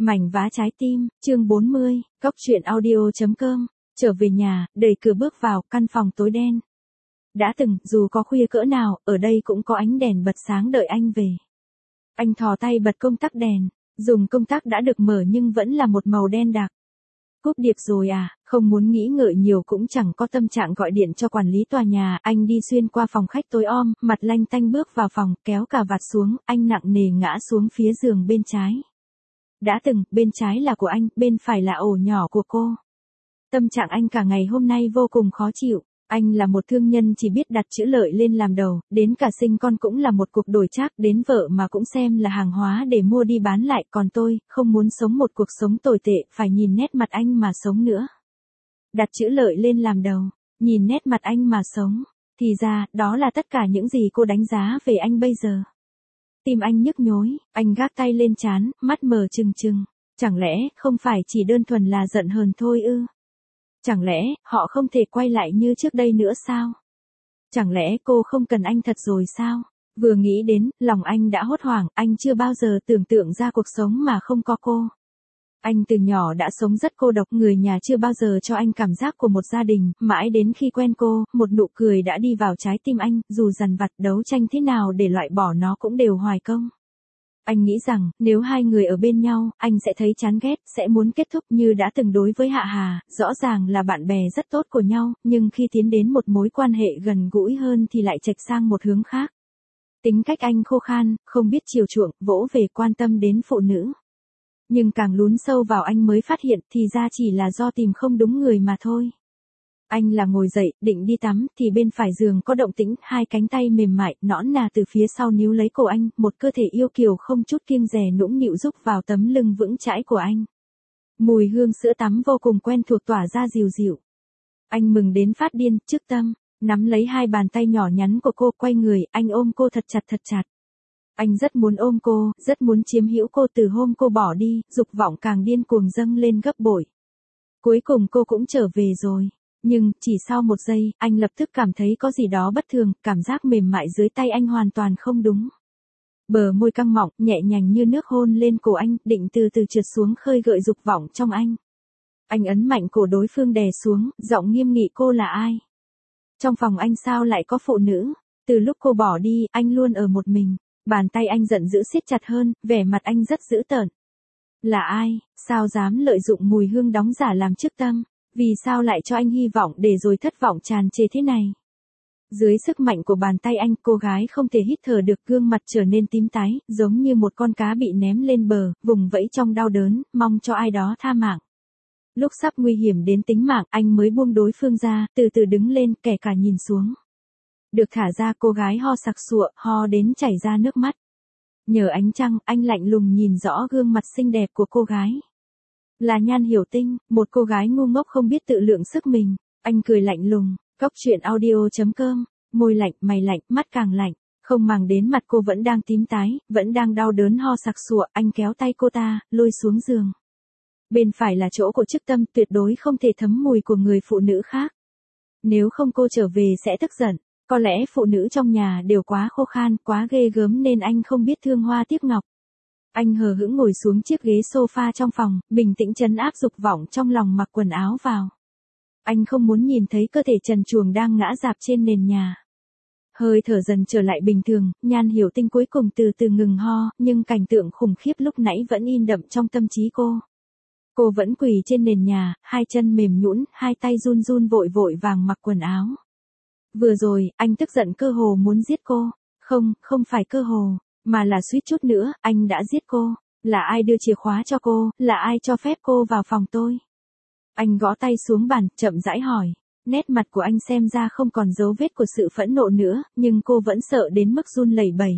Mảnh vá trái tim, chương 40, Cốc truyện audio.com, trở về nhà, đẩy cửa bước vào, căn phòng tối đen. Đã từng, dù có khuya cỡ nào, ở đây cũng có ánh đèn bật sáng đợi anh về. Anh thò tay bật công tắc đèn, dùng công tắc đã được mở nhưng vẫn là một màu đen đặc. Cúp điệp rồi à, không muốn nghĩ ngợi nhiều cũng chẳng có tâm trạng gọi điện cho quản lý tòa nhà, anh đi xuyên qua phòng khách tối om, mặt lanh tanh bước vào phòng, kéo cà vạt xuống, anh nặng nề ngã xuống phía giường bên trái. Đã từng, bên trái là của anh, bên phải là ổ nhỏ của cô. Tâm trạng anh cả ngày hôm nay vô cùng khó chịu. Anh là một thương nhân chỉ biết đặt chữ lợi lên làm đầu, đến cả sinh con cũng là một cuộc đổi trác, đến vợ mà cũng xem là hàng hóa để mua đi bán lại, còn tôi, không muốn sống một cuộc sống tồi tệ, phải nhìn nét mặt anh mà sống nữa. Đặt chữ lợi lên làm đầu, nhìn nét mặt anh mà sống, thì ra, đó là tất cả những gì cô đánh giá về anh bây giờ. Tim anh nhức nhối, anh gác tay lên trán, mắt mở trừng trừng. Chẳng lẽ, không phải chỉ đơn thuần là giận hờn thôi ư? Chẳng lẽ, họ không thể quay lại như trước đây nữa sao? Chẳng lẽ cô không cần anh thật rồi sao? Vừa nghĩ đến, lòng anh đã hốt hoảng, anh chưa bao giờ tưởng tượng ra cuộc sống mà không có cô. Anh từ nhỏ đã sống rất cô độc, người nhà chưa bao giờ cho anh cảm giác của một gia đình, mãi đến khi quen cô, một nụ cười đã đi vào trái tim anh, dù dằn vặt đấu tranh thế nào để loại bỏ nó cũng đều hoài công. Anh nghĩ rằng, nếu hai người ở bên nhau, anh sẽ thấy chán ghét, sẽ muốn kết thúc như đã từng đối với Hạ Hà, rõ ràng là bạn bè rất tốt của nhau, nhưng khi tiến đến một mối quan hệ gần gũi hơn thì lại chệch sang một hướng khác. Tính cách anh khô khan, không biết chiều chuộng, vỗ về quan tâm đến phụ nữ. Nhưng càng lún sâu vào anh mới phát hiện thì ra chỉ là do tìm không đúng người mà thôi. Anh là ngồi dậy, định đi tắm, thì bên phải giường có động tĩnh, hai cánh tay mềm mại, nõn nà từ phía sau níu lấy cổ anh, một cơ thể yêu kiều không chút kiêng dè nũng nịu rúc vào tấm lưng vững chãi của anh. Mùi hương sữa tắm vô cùng quen thuộc tỏa ra dịu dịu. Anh mừng đến phát điên, trước tâm, nắm lấy hai bàn tay nhỏ nhắn của cô, quay người, anh ôm cô thật chặt thật chặt. Anh rất muốn ôm cô, rất muốn chiếm hữu cô từ hôm cô bỏ đi, dục vọng càng điên cuồng dâng lên gấp bội. Cuối cùng cô cũng trở về rồi. Nhưng, chỉ sau một giây, anh lập tức cảm thấy có gì đó bất thường, cảm giác mềm mại dưới tay anh hoàn toàn không đúng. Bờ môi căng mọng, nhẹ nhàng như nước hôn lên cổ anh, định từ từ trượt xuống khơi gợi dục vọng trong anh. Anh ấn mạnh cổ đối phương đè xuống, giọng nghiêm nghị, cô là ai? Trong phòng anh sao lại có phụ nữ? Từ lúc cô bỏ đi, anh luôn ở một mình. Bàn tay anh giận dữ siết chặt hơn, vẻ mặt anh rất dữ tợn. Là ai? Sao dám lợi dụng mùi hương đóng giả làm trước tâm? Vì sao lại cho anh hy vọng để rồi thất vọng tràn trề thế này? Dưới sức mạnh của bàn tay anh, cô gái không thể hít thở được, gương mặt trở nên tím tái, giống như một con cá bị ném lên bờ, vùng vẫy trong đau đớn, mong cho ai đó tha mạng. Lúc sắp nguy hiểm đến tính mạng, anh mới buông đối phương ra, từ từ đứng lên, kẻ cả nhìn xuống. Được thả ra, cô gái ho sặc sụa, ho đến chảy ra nước mắt. Nhờ ánh trăng, anh lạnh lùng nhìn rõ gương mặt xinh đẹp của cô gái. Là Nhan Hiểu Tinh, một cô gái ngu ngốc không biết tự lượng sức mình. Anh cười lạnh lùng, Cốc truyện audio.com, môi lạnh, mày lạnh, mắt càng lạnh, không màng đến mặt cô vẫn đang tím tái, vẫn đang đau đớn ho sặc sụa, anh kéo tay cô ta, lôi xuống giường. Bên phải là chỗ của chức tâm, tuyệt đối không thể thấm mùi của người phụ nữ khác. Nếu không cô trở về sẽ tức giận, có lẽ phụ nữ trong nhà đều quá khô khan, quá ghê gớm nên anh không biết thương hoa tiếc ngọc. Anh hờ hững ngồi xuống chiếc ghế sofa trong phòng, bình tĩnh trấn áp dục vọng trong lòng, mặc quần áo vào. Anh không muốn nhìn thấy cơ thể trần truồng đang ngã rạp trên nền nhà. Hơi thở dần trở lại bình thường, Nhan Hiểu Tinh cuối cùng từ từ ngừng ho, nhưng cảnh tượng khủng khiếp lúc nãy vẫn in đậm trong tâm trí cô. Cô vẫn quỳ trên nền nhà, hai chân mềm nhũn, hai tay run run vội vội vàng mặc quần áo. Vừa rồi, anh tức giận cơ hồ muốn giết cô. Không phải cơ hồ, mà là suýt chút nữa, anh đã giết cô. Là ai đưa chìa khóa cho cô, là ai cho phép cô vào phòng tôi? Anh gõ tay xuống bàn, chậm rãi hỏi. Nét mặt của anh xem ra không còn dấu vết của sự phẫn nộ nữa, nhưng cô vẫn sợ đến mức run lẩy bẩy.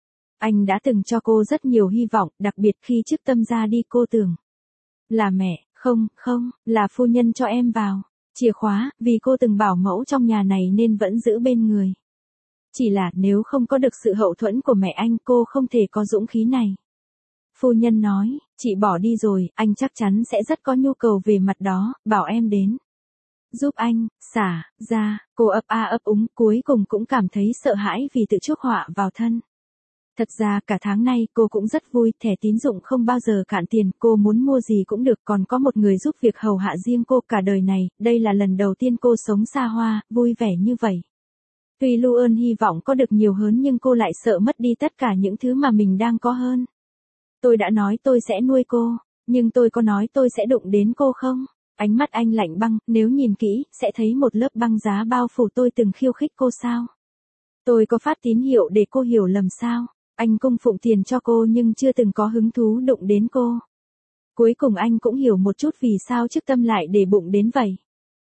Anh đã từng cho cô rất nhiều hy vọng, đặc biệt khi trước tâm ra đi cô tưởng. Là mẹ, không, là phu nhân cho em vào. Chìa khóa, vì cô từng bảo mẫu trong nhà này nên vẫn giữ bên người. Chỉ là nếu không có được sự hậu thuẫn của mẹ anh, cô không thể có dũng khí này. Phu nhân nói, chị bỏ đi rồi, anh chắc chắn sẽ rất có nhu cầu về mặt đó, bảo em đến. Giúp anh, xả, ra, cô ấp a ấp úng, cuối cùng cũng cảm thấy sợ hãi vì tự chuốc họa vào thân. Thật ra cả tháng nay cô cũng rất vui, thẻ tín dụng không bao giờ cạn tiền, cô muốn mua gì cũng được, còn có một người giúp việc hầu hạ riêng cô cả đời này, đây là lần đầu tiên cô sống xa hoa, vui vẻ như vậy. Tuy luôn hy vọng có được nhiều hơn nhưng cô lại sợ mất đi tất cả những thứ mà mình đang có hơn. Tôi đã nói tôi sẽ nuôi cô, nhưng tôi có nói tôi sẽ đụng đến cô không? Ánh mắt anh lạnh băng, nếu nhìn kỹ, sẽ thấy một lớp băng giá bao phủ tôi từng khiêu khích cô sao? Tôi có phát tín hiệu để cô hiểu lầm sao? Anh cung phụng tiền cho cô nhưng chưa từng có hứng thú đụng đến cô. Cuối cùng anh cũng hiểu một chút vì sao trước tâm lại để bụng đến vậy.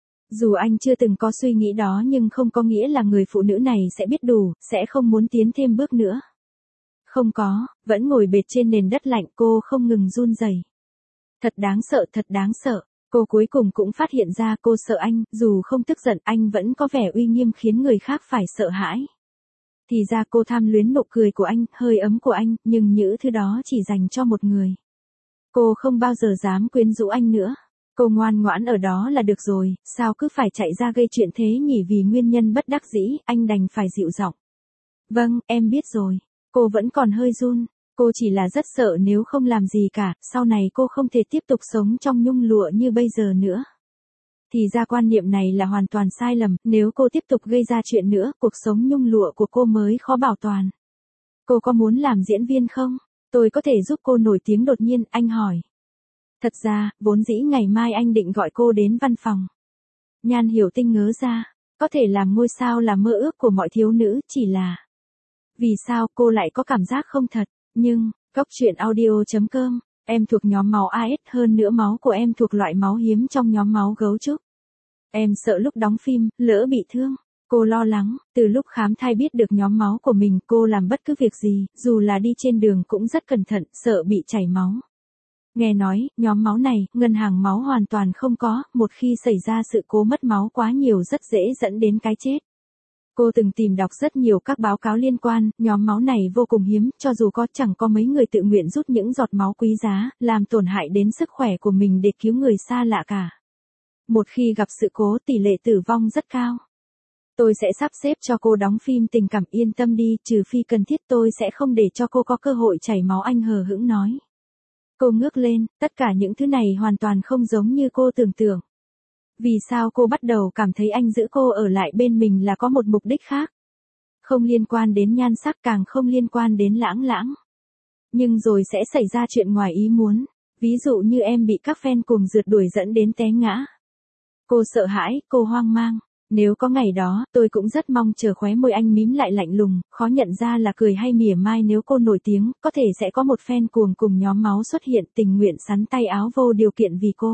Dù anh chưa từng có suy nghĩ đó nhưng không có nghĩa là người phụ nữ này sẽ biết đủ, sẽ không muốn tiến thêm bước nữa. Không có, vẫn ngồi bệt trên nền đất lạnh cô không ngừng run rẩy. Thật đáng sợ, thật đáng sợ. Cô cuối cùng cũng phát hiện ra cô sợ anh, dù không tức giận anh vẫn có vẻ uy nghiêm khiến người khác phải sợ hãi. Thì ra cô tham luyến nụ cười của anh, hơi ấm của anh, nhưng những thứ đó chỉ dành cho một người. Cô không bao giờ dám quyến rũ anh nữa. Cô ngoan ngoãn ở đó là được rồi, sao cứ phải chạy ra gây chuyện thế nhỉ? Vì nguyên nhân bất đắc dĩ, anh đành phải dịu giọng. Vâng, em biết rồi. Cô vẫn còn hơi run. Cô chỉ là rất sợ nếu không làm gì cả, sau này cô không thể tiếp tục sống trong nhung lụa như bây giờ nữa. Thì ra quan niệm này là hoàn toàn sai lầm, nếu cô tiếp tục gây ra chuyện nữa, cuộc sống nhung lụa của cô mới khó bảo toàn. Cô có muốn làm diễn viên không? Tôi có thể giúp cô nổi tiếng đột nhiên, anh hỏi. Thật ra, vốn dĩ ngày mai anh định gọi cô đến văn phòng. Nhan Hiểu Tinh ngớ ra, có thể làm ngôi sao là mơ ước của mọi thiếu nữ, chỉ là... Vì sao cô lại có cảm giác không thật, nhưng, Góc Truyện Audio.com, em thuộc nhóm máu AS, hơn nữa máu của em thuộc loại máu hiếm trong nhóm máu gấu trúc. Em sợ lúc đóng phim, lỡ bị thương. Cô lo lắng, từ lúc khám thai biết được nhóm máu của mình, cô làm bất cứ việc gì, dù là đi trên đường cũng rất cẩn thận, sợ bị chảy máu. Nghe nói, nhóm máu này, ngân hàng máu hoàn toàn không có, một khi xảy ra sự cố mất máu quá nhiều rất dễ dẫn đến cái chết. Cô từng tìm đọc rất nhiều các báo cáo liên quan, nhóm máu này vô cùng hiếm, cho dù có chẳng có mấy người tự nguyện rút những giọt máu quý giá, làm tổn hại đến sức khỏe của mình để cứu người xa lạ cả. Một khi gặp sự cố tỷ lệ tử vong rất cao. Tôi sẽ sắp xếp cho cô đóng phim tình cảm, yên tâm đi, trừ phi cần thiết tôi sẽ không để cho cô có cơ hội chảy máu, anh hờ hững nói. Cô ngước lên, tất cả những thứ này hoàn toàn không giống như cô tưởng tượng. Vì sao cô bắt đầu cảm thấy anh giữ cô ở lại bên mình là có một mục đích khác? Không liên quan đến nhan sắc, càng không liên quan đến lãng lãng. Nhưng rồi sẽ xảy ra chuyện ngoài ý muốn. Ví dụ như em bị các fan cuồng rượt đuổi dẫn đến té ngã. Cô sợ hãi, cô hoang mang. Nếu có ngày đó, tôi cũng rất mong chờ. Khóe môi anh mím lại lạnh lùng, khó nhận ra là cười hay mỉa mai. Nếu cô nổi tiếng, có thể sẽ có một fan cuồng cùng nhóm máu xuất hiện tình nguyện sắn tay áo vô điều kiện vì cô.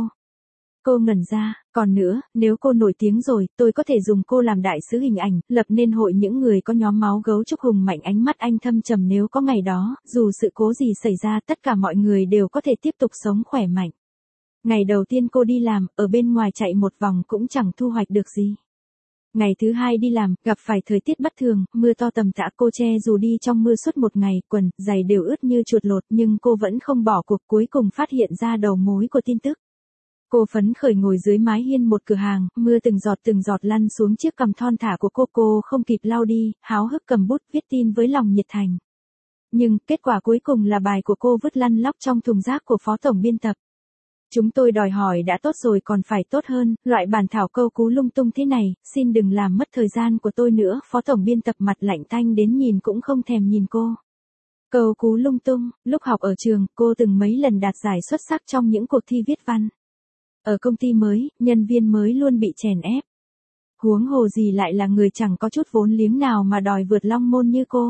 Cô ngẩn ra, còn nữa, nếu cô nổi tiếng rồi, tôi có thể dùng cô làm đại sứ hình ảnh, lập nên hội những người có nhóm máu gấu trúc hùng mạnh. Ánh mắt anh thâm trầm, nếu có ngày đó, dù sự cố gì xảy ra, tất cả mọi người đều có thể tiếp tục sống khỏe mạnh. Ngày đầu tiên cô đi làm, ở bên ngoài chạy một vòng cũng chẳng thu hoạch được gì. Ngày thứ hai đi làm, gặp phải thời tiết bất thường, mưa to tầm tã, cô che dù đi trong mưa suốt một ngày, quần, giày đều ướt như chuột lột, nhưng cô vẫn không bỏ cuộc. Cuối cùng phát hiện ra đầu mối của tin tức. Cô phấn khởi ngồi dưới mái hiên một cửa hàng, mưa từng giọt lăn xuống chiếc cằm thon thả của cô không kịp lau đi, háo hức cầm bút viết tin với lòng nhiệt thành. Nhưng, kết quả cuối cùng là bài của cô vứt lăn lóc trong thùng rác của phó tổng biên tập. Chúng tôi đòi hỏi đã tốt rồi còn phải tốt hơn, loại bản thảo câu cú lung tung thế này, xin đừng làm mất thời gian của tôi nữa. Phó tổng biên tập mặt lạnh tanh đến nhìn cũng không thèm nhìn cô. Câu cú lung tung, lúc học ở trường, cô từng mấy lần đạt giải xuất sắc trong những cuộc thi viết văn. Ở công ty mới, nhân viên mới luôn bị chèn ép. Huống hồ gì lại là người chẳng có chút vốn liếng nào mà đòi vượt long môn như cô.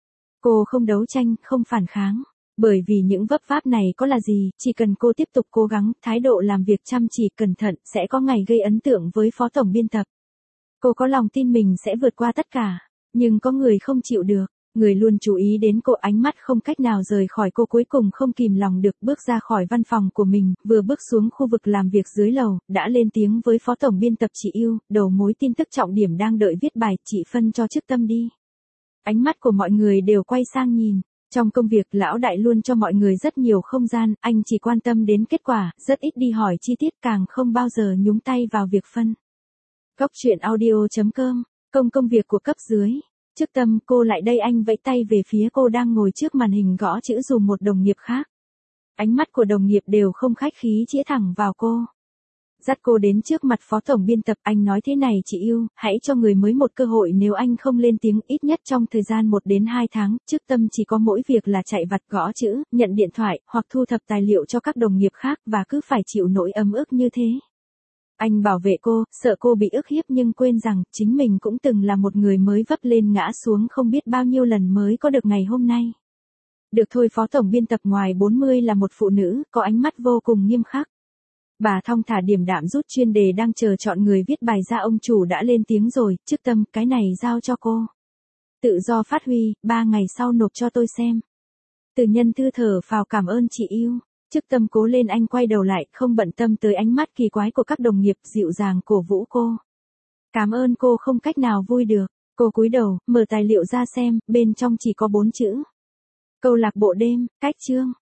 Cô không đấu tranh, không phản kháng. Bởi vì những vấp váp này có là gì, chỉ cần cô tiếp tục cố gắng, thái độ làm việc chăm chỉ, cẩn thận, sẽ có ngày gây ấn tượng với phó tổng biên tập. Cô có lòng tin mình sẽ vượt qua tất cả. Nhưng có người không chịu được. Người luôn chú ý đến cô, ánh mắt không cách nào rời khỏi cô, cuối cùng không kìm lòng được bước ra khỏi văn phòng của mình, vừa bước xuống khu vực làm việc dưới lầu, đã lên tiếng với phó tổng biên tập. Chị yêu, đầu mối tin tức trọng điểm đang đợi viết bài, chị phân cho chức tâm đi. Ánh mắt của mọi người đều quay sang nhìn. Trong công việc, lão đại luôn cho mọi người rất nhiều không gian, anh chỉ quan tâm đến kết quả, rất ít đi hỏi chi tiết, càng không bao giờ nhúng tay vào việc phân. Góc Truyện Audio.com, công việc của cấp dưới. Trước Tâm, cô lại đây. Anh vẫy tay về phía cô đang ngồi trước màn hình gõ chữ dùm một đồng nghiệp khác. Ánh mắt của đồng nghiệp đều không khách khí chĩa thẳng vào cô. Dắt cô đến trước mặt phó tổng biên tập, anh nói thế này chị yêu, hãy cho người mới một cơ hội, nếu anh không lên tiếng ít nhất trong thời gian 1 đến 2 tháng, Trước Tâm chỉ có mỗi việc là chạy vặt gõ chữ, nhận điện thoại, hoặc thu thập tài liệu cho các đồng nghiệp khác và cứ phải chịu nỗi ấm ức như thế. Anh bảo vệ cô, sợ cô bị ức hiếp nhưng quên rằng chính mình cũng từng là một người mới vấp lên ngã xuống không biết bao nhiêu lần mới có được ngày hôm nay. Được thôi, phó tổng biên tập ngoài 40 là một phụ nữ, có ánh mắt vô cùng nghiêm khắc. Bà thong thả điềm đạm rút chuyên đề đang chờ chọn người viết bài ra. Ông chủ đã lên tiếng rồi, Trước Tâm, cái này giao cho cô. Tự do phát huy, 3 ngày sau nộp cho tôi xem. Từ Nhân Thư thở phào cảm ơn chị yêu. Trước Tâm cố lên. Anh quay đầu lại, không bận tâm tới ánh mắt kỳ quái của các đồng nghiệp, dịu dàng cổ vũ cô. Cảm ơn cô không cách nào vui được. Cô cúi đầu, mở tài liệu ra xem, bên trong chỉ có 4 chữ. Câu lạc bộ đêm, cách chương.